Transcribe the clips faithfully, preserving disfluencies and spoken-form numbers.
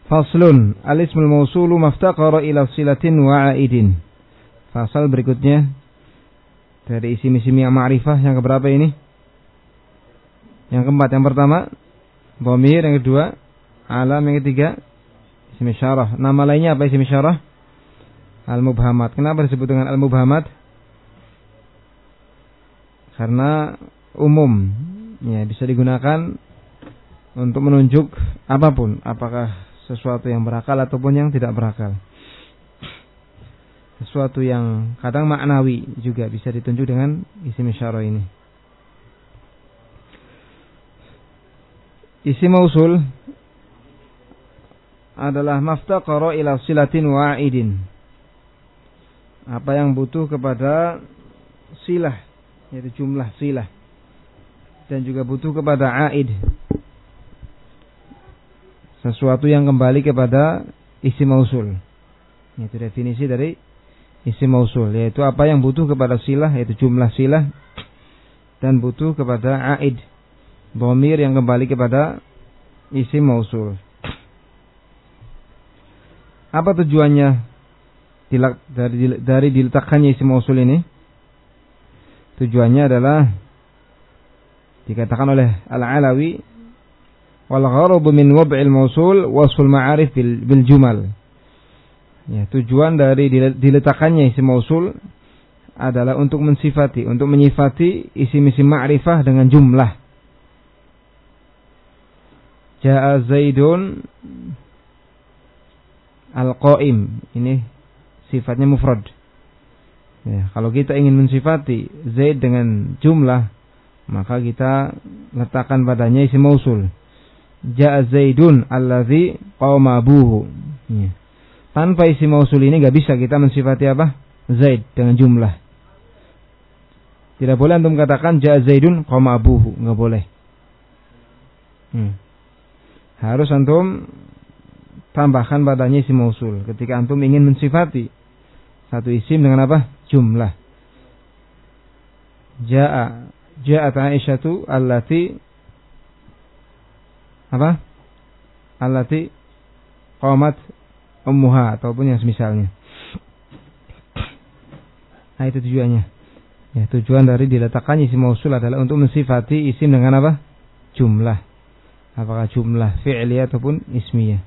Faslun, al-ismul mausulu maftaqara ila silatin wa aidin. Fasal berikutnya dari isim-isim yang ma'rifah yang keberapa ini? Yang keempat. Yang pertama dhamir, yang kedua alam, yang ketiga isim isyarah. Nama lainnya apa isim isyarah? Al-mubhamat. Kenapa disebut dengan al-mubhamat? Karena umum, ya, bisa digunakan untuk menunjuk apapun, apakah sesuatu yang berakal ataupun yang tidak berakal. Sesuatu yang kadang maknawi juga bisa ditunjuk dengan isim isyarah ini. Isim mausul adalah maftaqara ila silatin wa aidin. Apa yang butuh kepada silah, yaitu jumlah silah, dan juga butuh kepada aid, sesuatu yang kembali kepada isim mausul. Itu definisi dari isim mausul, yaitu apa yang butuh kepada silah, yaitu jumlah silah, dan butuh kepada aid, dhamir yang kembali kepada isim mausul. Apa tujuannya dari, dari diletakkannya isim mausul ini? Tujuannya adalah dikatakan oleh Al-Alawi, wal gharabu min wab'il mausul wasful ma'arif bil, bil jumal. Ya, tujuan dari diletakkannya isim mausul adalah untuk mensifati, untuk menyifati isim-isim ma'rifah dengan jumlah. Ja'a Zaidun al-qa'im. Ini sifatnya mufrad. Ya, kalau kita ingin mensifati Zaid dengan jumlah, maka kita letakkan padanya isim mausul. Ja'a Zaidun allazi qama abuhu. Ya. Tanpa isim mausul ini enggak bisa kita mensifati apa? Zaid dengan jumlah. Tidak boleh antum katakan ja'a Zaidun qama abuhu, enggak boleh. Hmm. Harus antum tambahkan padanya isim mausul ketika antum ingin mensifati satu isim dengan apa? Jumlah. Ja'a ja'at Aisyatu allati apa? Allati qamat ummuha ataupun yang semisalnya. Nah, itu tujuannya. Ya, tujuan dari diletakkannya isim mausul adalah untuk mensifati isim dengan apa? Jumlah. Apakah jumlah fi'liyah ataupun ismiyah.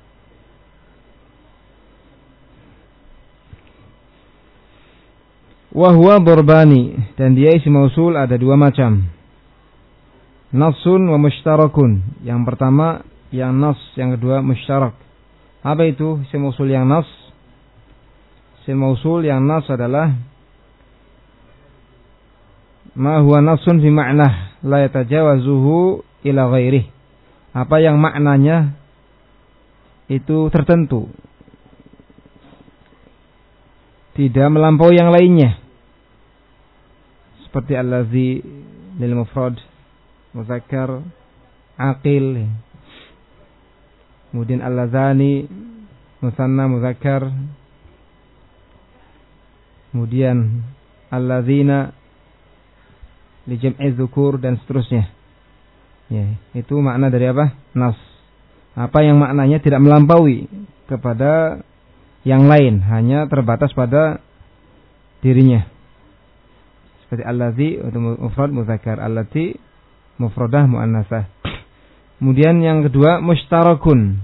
Wa huwa darbani, dan dia isim mausul ada dua macam. Nassun wa mushtarakun. Yang pertama yang nas, yang kedua mushtarak. Apa itu isim mausul yang nas? Isim mausul yang nas adalah ma huwa nassun fi ma'nah la yatajawazuhu ila ghairih. Apa yang maknanya itu tertentu, tidak melampaui yang lainnya. Seperti allazi lil mufrad muzakkar aqil, kemudian allazani musanna muzakkar, kemudian allazina li jam'i dzukur, dan seterusnya. Ya, itu makna dari apa? Nas. Apa yang maknanya tidak melampaui kepada yang lain, hanya terbatas pada dirinya. Seperti allazi itu mufrad muzakkar, allati mufradah muannasah. Kemudian yang kedua mushtarakun.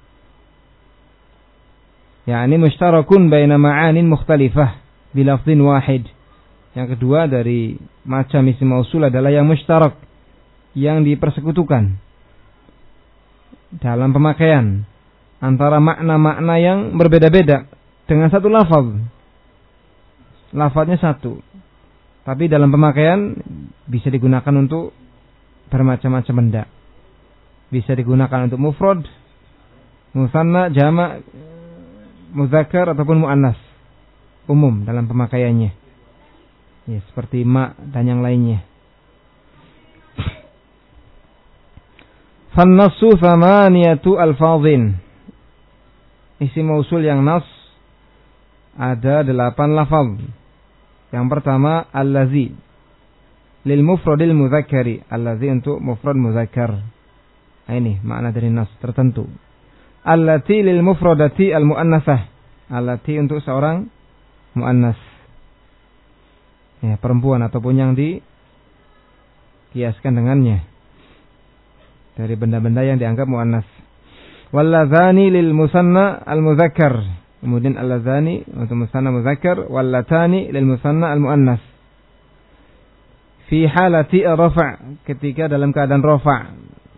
yakni mushtarakun baina ma'anin mukhtalifah bi lafdhin wahid. Yang kedua dari macam isim mausul adalah yang mushtarak, yang dipersekutukan dalam pemakaian antara makna-makna yang berbeda-beda dengan satu lafaz. Lafaznya satu, tapi dalam pemakaian bisa digunakan untuk bermacam-macam benda. Bisa digunakan untuk mufrad, musanna, jama', muzakkar ataupun muannas. Umum dalam pemakaiannya. Ya, seperti ma dan yang lainnya. Fan-nassu thamaniyatu alfazin. Isim mausul yang nas ada delapan lafaz. Yang pertama allazi lil mufradil muzakkari. Allazi untuk mufrad muzakkar. Nah, ini makna dari nas tertentu. allati lil mufradati al muannasah. Allati untuk seorang muannas. Ya, perempuan ataupun yang dikiaskan dengannya dari benda-benda yang dianggap muannas. Walladzani lil musanna al muzakkar. Kemudian alladzani untuk musanna muzakkar, wallatani lil musanna al muannas. Fi halati rafa', ketika dalam keadaan rafa'.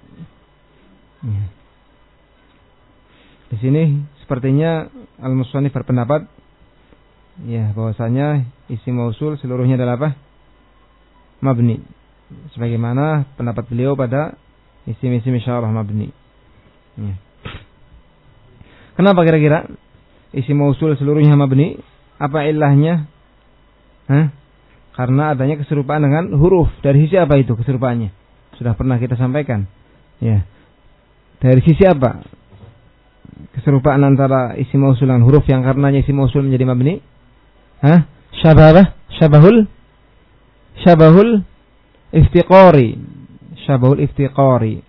Di sini sepertinya al-musannif berpendapat ya bahwasanya isim mausul seluruhnya adalah apa? Mabni. Sebagaimana pendapat beliau pada isim-isim isyarah mabni. Ya. Kenapa kira-kira isim mausul seluruhnya mabni? Apa ilahnya? Hah? Karena adanya keserupaan dengan huruf. Dari sisi apa itu keserupaannya? Sudah pernah kita sampaikan. Ya. Dari sisi apa keserupaan antara isim mausul dengan huruf yang karenanya isim mausul menjadi mabni? Hah? Syabah, syabahul syabahul iftiqari. Syabahul iftiqari.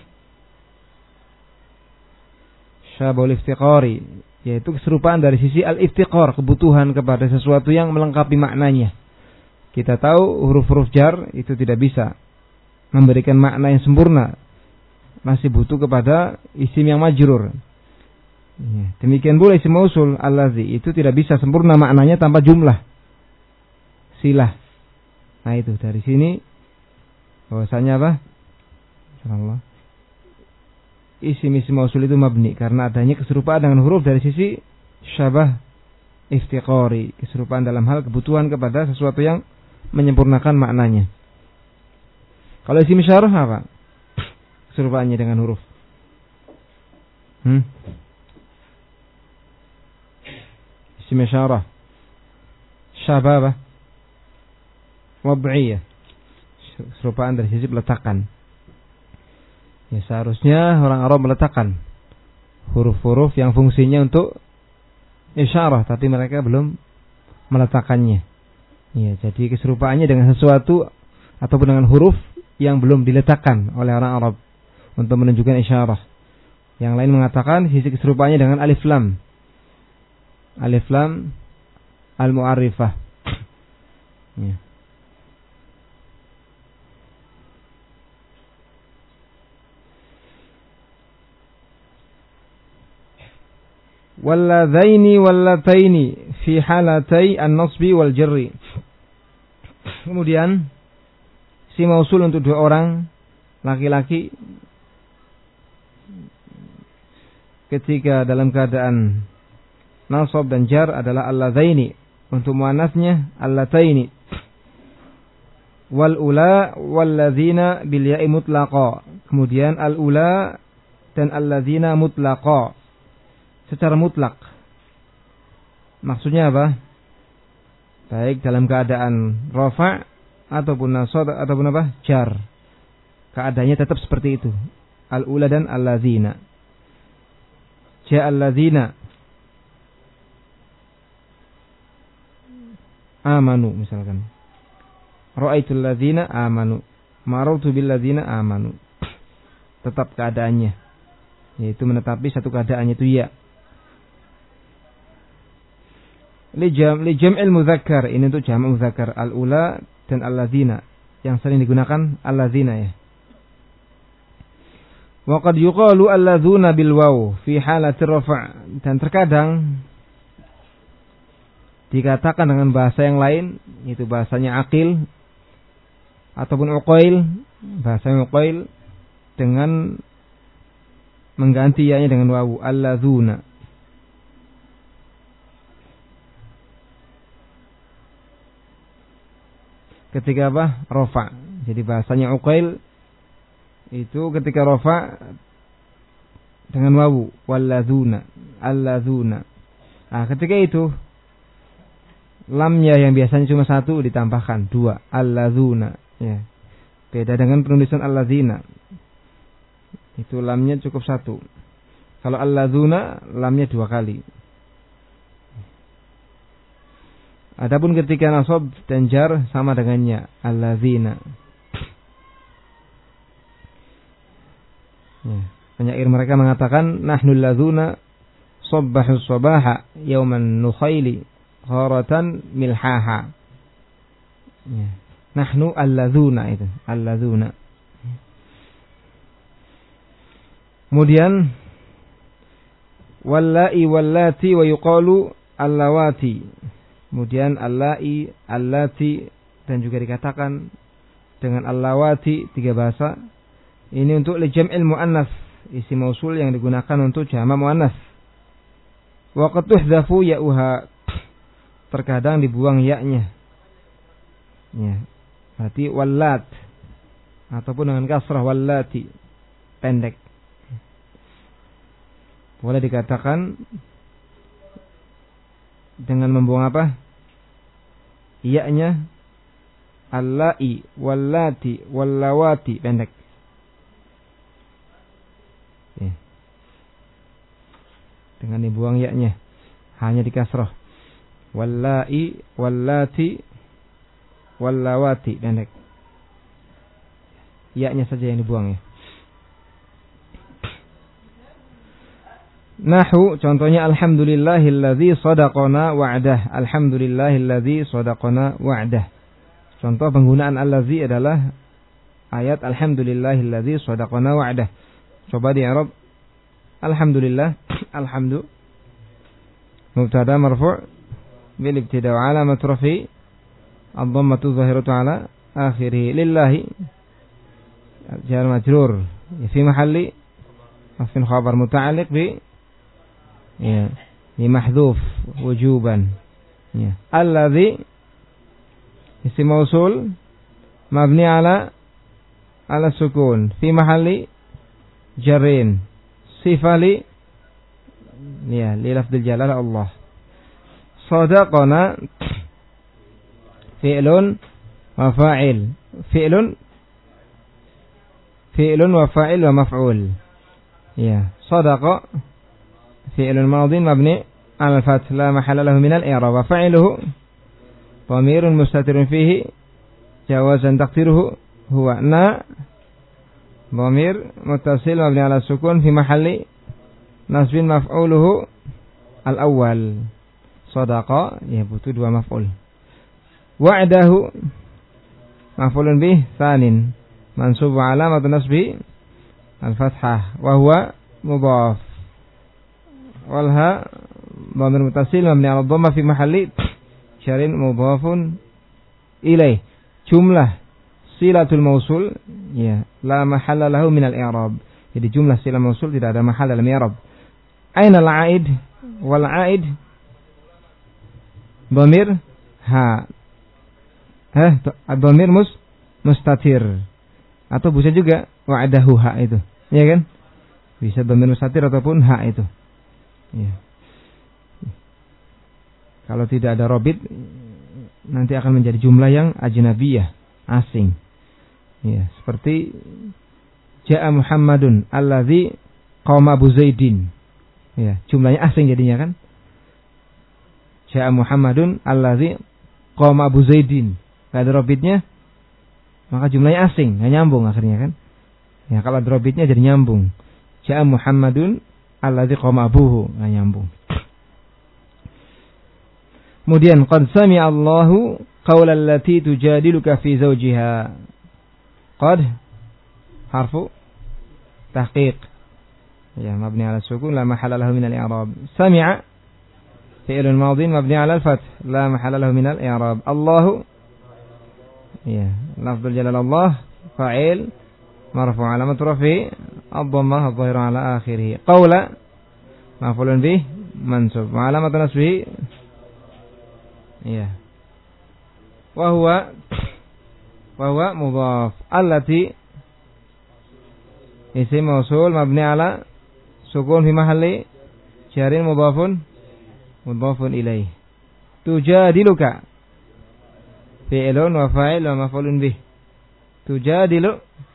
Syabahul iftiqari, yaitu keserupaan dari sisi al-iftiqar, kebutuhan kepada sesuatu yang melengkapi maknanya. Kita tahu huruf-huruf jar itu tidak bisa memberikan makna yang sempurna. Masih butuh kepada isim yang majrur. Demikian pula isim mausul allazi itu tidak bisa sempurna maknanya tanpa jumlah silah. Nah itu dari sini bahwasanya apa? Insyaallah isim-isim mausul itu mabni karena adanya keserupaan dengan huruf dari sisi syabah iftiqari, keserupaan dalam hal kebutuhan kepada sesuatu yang menyempurnakan maknanya. Kalau isim isyarah apa? Keserupaannya dengan huruf. Hmm? Isim isyarah. Syababah. Wab'iyah. Keserupaan dari sisi peletakan. Ya seharusnya orang Arab meletakkan huruf-huruf yang fungsinya untuk isyarah, tapi mereka belum meletakkannya. Ya, jadi keserupaannya dengan sesuatu ataupun dengan huruf yang belum diletakkan oleh orang Arab untuk menunjukkan isyarah. Yang lain mengatakan sisi keserupaannya dengan alif lam. Alif lam al-mu'arrifah. Ya. Walladzaini wallataini fi halatai an-nasbi wal jarri. Kemudian si mausul untuk dua orang laki-laki ketika dalam keadaan nasab dan jar adalah alladzaini, untuk muannasnya allataini. Wal ula walladzina bil ya'i mutlaqa. Kemudian al ula dan alladzina mutlaqa secara mutlak. Maksudnya apa? Baik dalam keadaan rafa' ataupun nasab ataupun apa? Jar. Keadaannya tetap seperti itu. Al-ula dan al-ladzina. Ja al-ladzina amanu misalkan. Ra'aitul ladzina amanu. Marartu bil ladzina amanu. Tetap keadaannya. Yaitu menetapi satu keadaannya itu ya. Lijam lijam'il muzakkar, ini untuk jam' muzakkar al-ula dan al-ladzina yang sering digunakan al-ladzina ya. Wa qad yuqalu al-ladzuna bil waw fi halati rafa', dan terkadang dikatakan dengan bahasa yang lain, itu bahasanya aqil ataupun uqail, bahasa uqail dengan mengganti ya-nya dengan wawu al-ladzuna. Ketika apa? Rafa. Jadi bahasanya uqail itu ketika rafa dengan wawu walladzuna, alladzuna. Nah, ketika itu lamnya yang biasanya cuma satu ditambahkan dua, alladzuna ya. Beda dengan penulisan alladzina. Itu lamnya cukup satu. Kalau alladzuna lamnya dua kali. Adapun ketika nasab dan jar sama dengannya alladzina. Ya. Penyair mereka mengatakan nahnu alladzuna sabbahu sabaha yauman nukhaili gharatan milhaha. Ya. Nahnu alladzuna itu, alladzuna. Kemudian wallahi wallati wa yuqalu allawati. Kemudian allai, allati dan juga dikatakan dengan allawati, tiga bahasa. Ini untuk li jam'il muannas, isim mausul yang digunakan untuk jamak muannas. Wa qad tuhdhafu ya'uha, terkadang dibuang ya-nya. Ya. Berarti wallat ataupun dengan kasrah wallati, pendek. Boleh dikatakan dengan membuang apa? Ya-nya allai, wallati, wallawati, pendek. Ya. Dengan dibuang ya-nya, hanya di kasrah. Wallai, wallati, wallawati, pendek. Ya-nya saja yang dibuang ya. Nahu, contohnya alhamdulillahilladzi sadaqana wa'dah. Alhamdulillahilladzi sadaqana wa'dah. Contoh penggunaan allazi adalah ayat alhamdulillahilladzi sadaqana wa'dah. Coba di i'rab alhamdulillah. Alhamdu mubtada marfu' bil ibtida' wa alamat rafi ad-dhammatu dhahiratu ala akhirih. Lillahi jar majrur fi mahalli raf'in khabar muta'alliq bi ya, ini mahdhuf wujuban. Ya. Alladzi isim mausul mabni ala ala sukun fi mahalli jarrin sifali ya li lafdzil jalalah Allah. Sadaqana fi'lun wa fa'il. Fi'lun fi'lun wa fa'il wa maf'ul. Ya, sadaqa فعل الماضي مبني على الفتح لا محل له من الإعراب وفاعله ضمير مستتر فيه جوازا تقديره هو نا ضمير متصل مبني على السكون في محل نصب مفعوله الأول صدق يبوت دوا مفعول وعده مفعول به ثان منصوب علامة نصبه الفتحة وهو مضاف walha dhamir mutasil mabni 'ala dhamma fi mahalli syarin mudhafun ilaih. Jumlah silatul mausul ya la mahalla lahu min al-i'rab. Jadi jumlah sila mausul tidak ada mahal dalam i'rab. Aina al-'aid wal 'aid dhamir ha. Eh, dhamir mus mustatir. Atau bisa juga wa'adahu ha itu. Ya kan? Bisa dhamir mustatir ataupun ha itu. Ya. Kalau tidak ada robit nanti akan menjadi jumlah yang ajnabiyah, asing. Ya, seperti Ja'a Muhammadun alladzi qama Abu Zaidin. Ya, jumlahnya asing jadinya kan? Ja'a Muhammadun alladzi qama Abu Zaidin. Enggak ada robitnya, maka jumlahnya asing, enggak nyambung akhirnya kan? Ya, kalau ada robitnya jadi nyambung. Ja'a Muhammadun alladzi qama abuhu, enggak nyambung. Kemudian qad sami'a Allahu qaula allati tujadiluka fi zawjiha. Qad harfu tahqiq. Ya, mabni 'ala sukun la mahalla lahu min al-i'rab. Sami'a fi'lun madhin mabni 'ala al-fath la mahalla lahu min al-i'rab. Allahu ya, lafdzul jalal Allah fa'il marfu' 'alamat rafi' ad-dhammah adh-dhahira 'ala akhirih. Qaula maf'ulun bih mansub 'alamat nasbihi ya. Wa huwa wa huwa mudhaf. Allati isim mausul mabni 'ala sukun fi mahalli jarin mudhafun mudhafun ilaih. Tujadiluka fi'lun wa fa'il wa maf'ulun bih. Tujadilu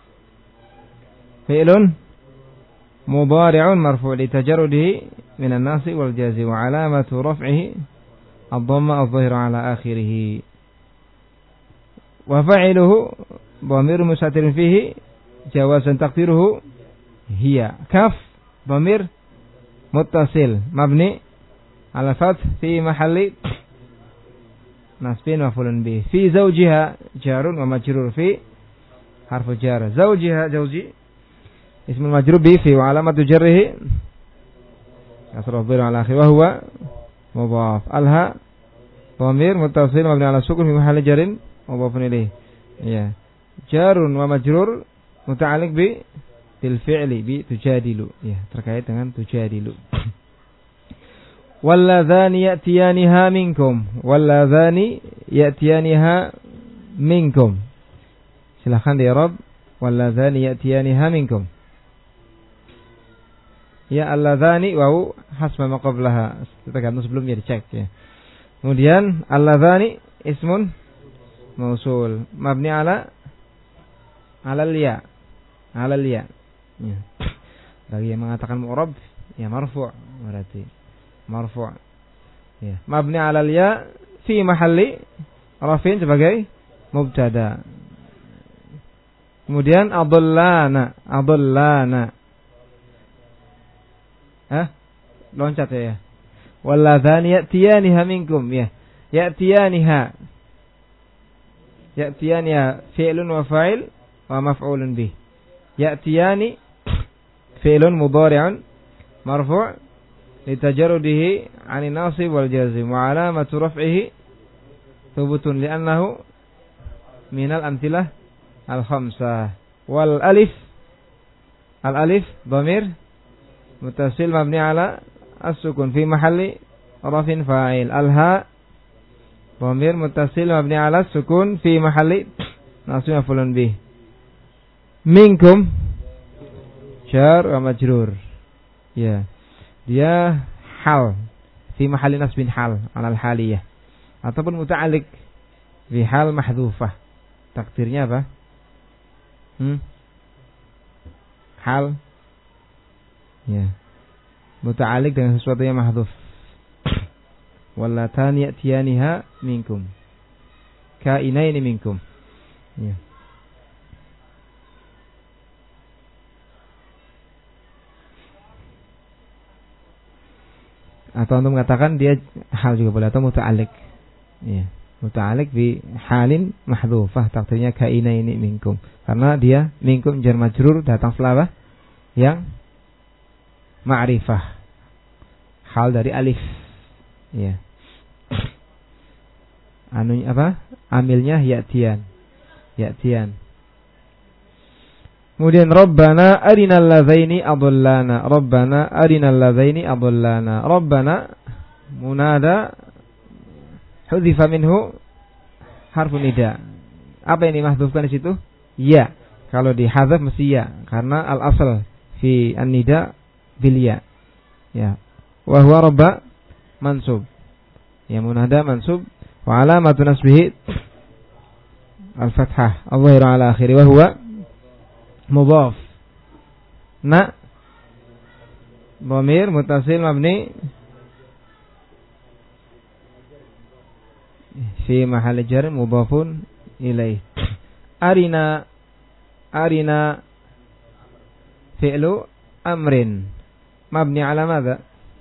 fi'lun mudhari'un marfu' li tajarrudihi min an-nasi wal jazi wa 'alamatu raf'ihi ad-dhamma adh-dhahira 'ala akhirih. Wa fa'iluhu dhamir mustatir fihi jawazan taqdiruhu hiya. Kaf dhamir muttasil mabni ala fath fi mahalli nasbin maf'ulun bih. Fi zawjiha jarun wa majrur fi harfu jar. Zawjiha zawji ismul majrur bi fi wa alamatu jarrihi kasrah dhahir ala akhir wa huwa mudhaf. Alha dhamir muttasil mabni ala sukun fi mahalli jarin mudhafun ilayh. Ya. Jarun wa majrur muta'alliq bi bil fi'li bi tujadilu. Ya, terkait dengan tujadilu. Walladzani ya'tiyaniha minkum. Walladzani ya'tiyaniha minkum. Silakan di Arab. Walladzani ya'tiyaniha minkum. Ya alladzani wa hasma ma qablaha. Tergantung sebelumnya dicek ya. Kemudian alladzani ismun mausul mabni ala alal ya. Alal ya. Ya. Bagi yang mengatakan mu'rab ya marfu' berarti marfu'. Ya. Mabni alal ya fi mahalli rafin sebagai mubtada. Kemudian adallana, adallana. Hah? Loncat ya. Walladzani ya'tiyaniha minkum ya. Ya'tiyaniha. Ya'tiyaniha fi'lun wa fa'il wa maf'ulun bih. Ya'tiyani fi'lun mudhari'un marfu' litajarrudihi 'ani nasib wal jazm wa 'alamatu raf'ihi thubutun li'annahu minal amtilah al khamsah. Wal alif al alif dhamir muttasil mabni ala as-sukun fi mahalli rafin fa'il. Al ha dhamir muttasil mabni ala as-sukun fi mahalli nasb maf'ulun bih. Minkum jar wa majrur. Ya. Dia hal fi mahalli nasbin hal ala al-haliyah ataupun muta'alliq fi hal mahdhufah. Takdirnya apa? Hmm? Hal ya. Muta'alliq dengan sesuatu yang mahdhuf. Wallatani ya'tiyaniha minkum. Kainaini minkum. Ya. Atau untuk mengatakan dia hal juga boleh atau muta'alliq. Ya. Muta'alliq bi halin mahdhufah takdirnya kainaini minkum. Karena dia minkum jar majrur datang setelah apa? Yang ma'rifah. Hal dari alif. Ya. Anu apa? Amilnya ya'tiyan. Ya'tiyan. Kemudian Rabbana arinal ladzaini adallana. Rabbana arinal ladzaini adallana. Rabbana munada hudhifa minhu harfun nida. Apa yang dimahdhufkan di situ? Ya. Kalau dihadzaf mesti ya karena al asal fi an-nida bil ya. Ya. Wa huwa rabba mansub. Ya munada mansub wa alamatu nasbihi al-fathah. Adh-dhahiru ala akhiri wa huwa mudhaf. Na dhamir muttasil mabni fi mahalli jar mudhafun ilaih. Arina arina fi'lu amrin mabni ala madza?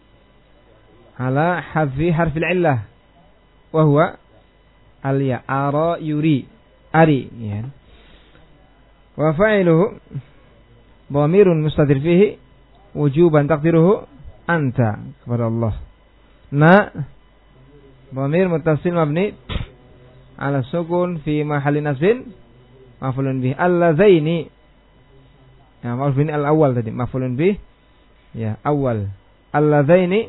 Ala hadfi harfil illah wa huwa al-ya. Ara yuri ari ya. Wa fa'iluhu dhamirun mustatir fihi wujuban taqdiruhu anta kepada Allah. Na dhamir muttasil mabni ala sukun fi mahalli nasbin maf'ulun bih. Alladzaini ya maf'ulun al awal tadi maf'ulun bih ya awal. Alladzaini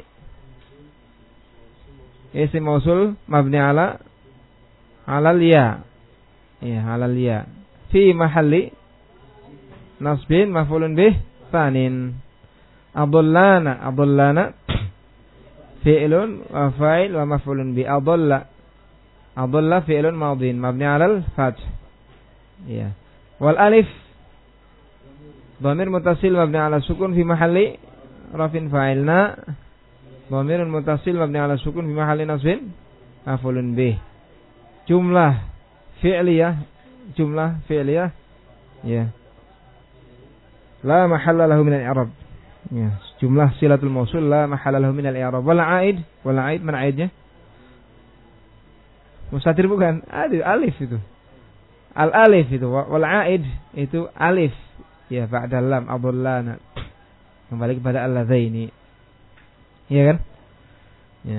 isim mausul mabni ala ala ya ya ala ya fi mahalli nasbin maf'ulun bih tsanin. Adallana adallana fi'lun wa fa'il wa maf'ulun bi. Adalla adalla fi'lun madhin mabni 'alal fath. Ya. Wal alif dhamir muttasil mabni 'ala sukun fi mahalli rafin fa'ilna. Dhamirun muttasil mabni 'ala sukun fi mahalli nasbin maf'ulun bih. Jumlah fi'liyah jumlah fi'liyah ya. la mahalla lahu min al-i'rab. Ya, jumlah silatul mausul la mahalla lahu min al-i'rab. Wal aid, wal aid mana aidnya? Mustatir bukan? Ada alif itu. Al alif itu wal aid itu alif. Ya, ba'da lam adullana. Kembali kepada alladzaini. Iya kan? Ya.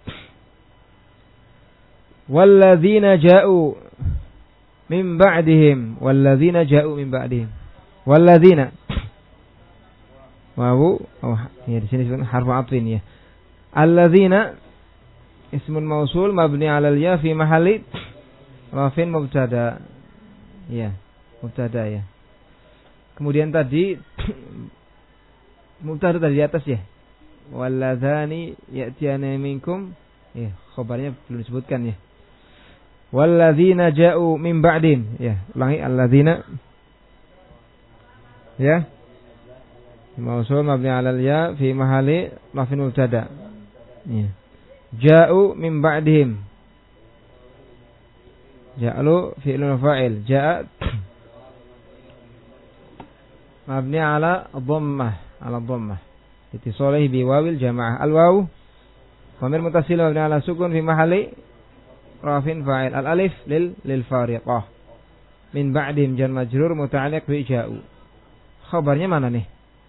Walladzina ja'u min ba'dihim, walladzina ja'u min ba'dihim. Walladzina. Wawu, oh, ya di sini disebut harfu atfin ya. Alladzina ismun mausul mabni 'alal ya fi mahalli rafin mubtada. Ya, mubtada ya. Kemudian tadi mubtada tadi di atas ya. Walladzani ya'tiyana minkum. Ya, khabarnya belum disebutkan ya. Walladzina ja'u min ba'din. Ya, ulangi alladzina. Ya. Mausul mabni 'alal ya fi mahalli rafin mubtada. Ya. Ja'u min ba'dihim. Ja'lu fi'lun fa'il. Ja'a mabni 'ala dhammah, 'ala dhammah. Ittisalihi bi wawil jamaah. Al-wawu dhamir muttasil mabni 'ala sukun fi mahalli rafin fa'il. Al-alif lil lil fariqah. Min ba'dihim jar majrur muta'alliq bi ja'u. Khabarnya mana nih?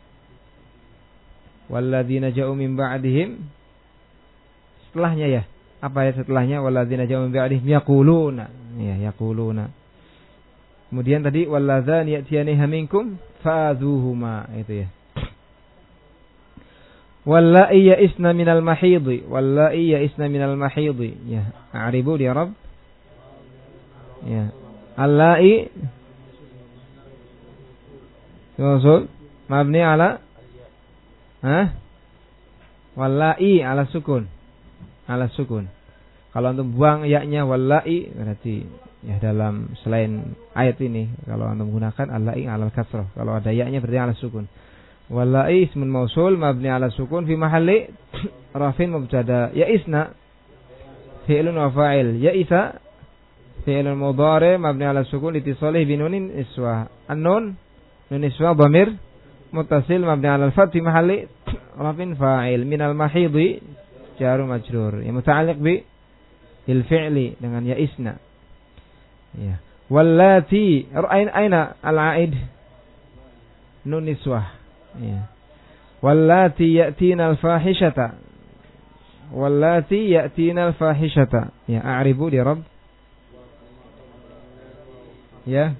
Walladzina ja'u min ba'dihim. Setelahnya ya. Apa ya setelahnya? Walladzina ja'u min ba'dihim yaquluna. Ya, yaquluna. Kemudian tadi walladzani ya'tiyaniha minkum fa'adhuhuma, itu ya. Walla'i ya'isna minal mahidhi. Walla'i ya'isna minal mahidhi. Ya, a'ribu di Arab. Ya. Alla'i Yusul mabni ala Hah? Wallahi ala sukun. Ala sukun. Kalau antum buang ya-nya wallahi berarti ya dalam selain ayat ini kalau antum gunakan allahi ala kasrah. Kalau ada ya-nya berarti ala sukun. Wallahi ismun mausul mabni ala sukun fi mahalli rafin mubtada. Ya isna fi'lun wa fa'il. Ya isa fi'lun mudhari mabni ala sukun litisalihi bi nunin iswa. An-nun nun iswa dhamir muttasil mabni 'ala al-fath fi mahalli rafin fa'il. Minal mahidhi jar majrur yang muta'alliq bi il fi'li dengan ya isna. Ya. Wallati aina aina al-'aid nun niswah. Ya. Wallati ya'tina al-fahishata. Wallati ya'tina al-fahishata. Ya, a'ribu di rabb. Ya.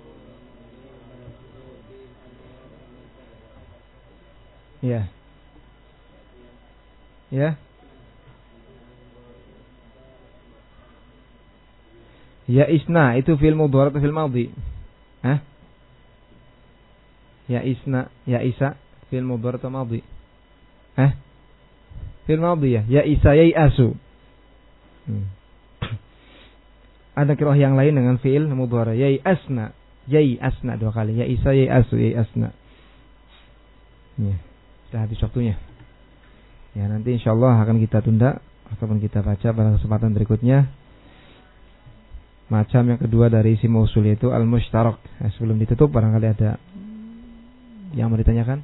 Ya. Ya. Ya isna itu fi'il mudhari atau fi'il madhi? Hah? Ya isna, ya isa fi'il mudhari atau madhi? Hah? Fi'il madhi ya. Ya isa ya asu. Hmm. Ada qiraah yang lain dengan fi'il mudhari. Ya asna, ya asna dua kali. Ya isa ya asu, ya asna. Ya. Sudah habis waktunya. Ya, nanti insyaallah akan kita tunda ataupun kita baca pada kesempatan berikutnya. Macam yang kedua dari isim mausul yaitu al-mushtarak. Nah, sebelum ditutup barangkali ada yang mau ditanyakan?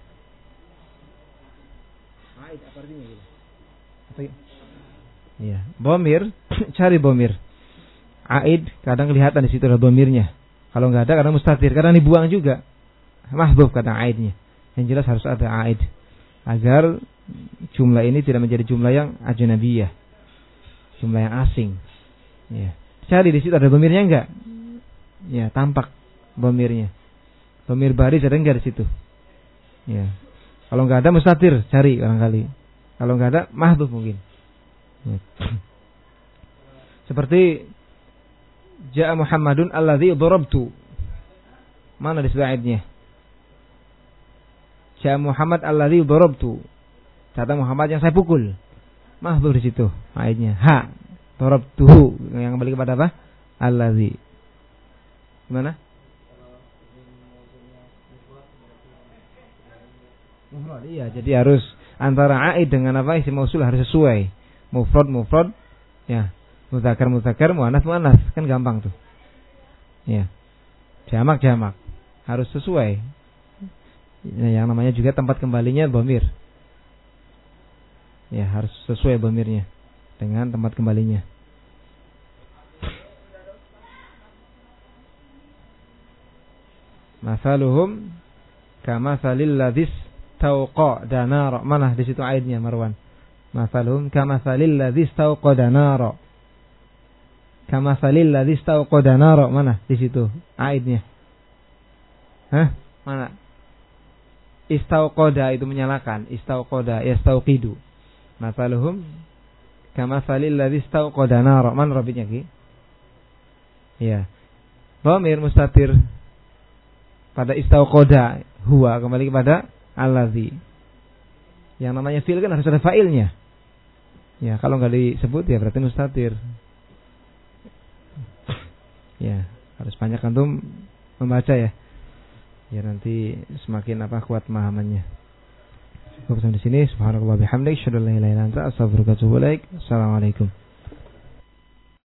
Aid apa artinya gitu? Apa ya? Iya, dhamir, cari dhamir. Aid kadang kelihatan di situ ada dhamirnya. Kalau enggak ada kadang mustatir, kadang dibuang juga. Mahdhuf kadang aidnya. Yang jelas harus ada aid agar jumlah ini tidak menjadi jumlah yang ajnabiyah, jumlah yang asing. Ya. Cari di situ ada dhamirnya enggak? Ya, tampak dhamirnya. Dhamir baris ada enggak di situ? Ya. Kalau enggak ada mustatir, cari barangkali. Kalau enggak ada mahdhuf mungkin. Ya. Seperti Ja'a Muhammadun alladzi darabtu. Mana di situ aidnya? Ja'a Muhammad alladzi darabtu. Datang Muhammad yang saya pukul. Mahdhuf di situ aidnya. Ha. Darabtuhu yang kembali kepada apa? Alladzi. Gimana? Mufrad. Iya, jadi harus antara aid dengan apa isim mausul harus sesuai. Mufrad mufrad ya. Muzakkar muzakkar, muannas muannas, kan gampang tuh. Ya. Jamak jamak. Harus sesuai. Yang namanya juga tempat kembalinya dhamir. Ya, harus sesuai dhamirnya dengan tempat kembalinya. Masaluhum kamatsalil ladzis tauqada nara. Mana di situ ayatnya Marwan? Masaluhum kamatsalil ladzis tauqada nara. Kamatsalil ladzis tauqada nara. Mana di situ ayatnya? Hah? Mana? Istauqada itu menyalakan, istauqada yastauqidu. Masaluhum kamatsalil ladzis tauqada nara. Mana rabitnya ki? Ya. Dhamir mustatir pada istauqada huwa kembali kepada allazi. Yang namanya fi'il kan harus ada fa'ilnya. Ya, kalau enggak disebut ya berarti mustatir. Ya, harus banyak antum membaca ya. Ya nanti semakin apa kuat pemahamannya. Cukup sampai di sini. Subhanallah bihamdihi, asyhadu an la ilaha illa anta, astaghfiruka wa atubu ilaik. Assalamualaikum.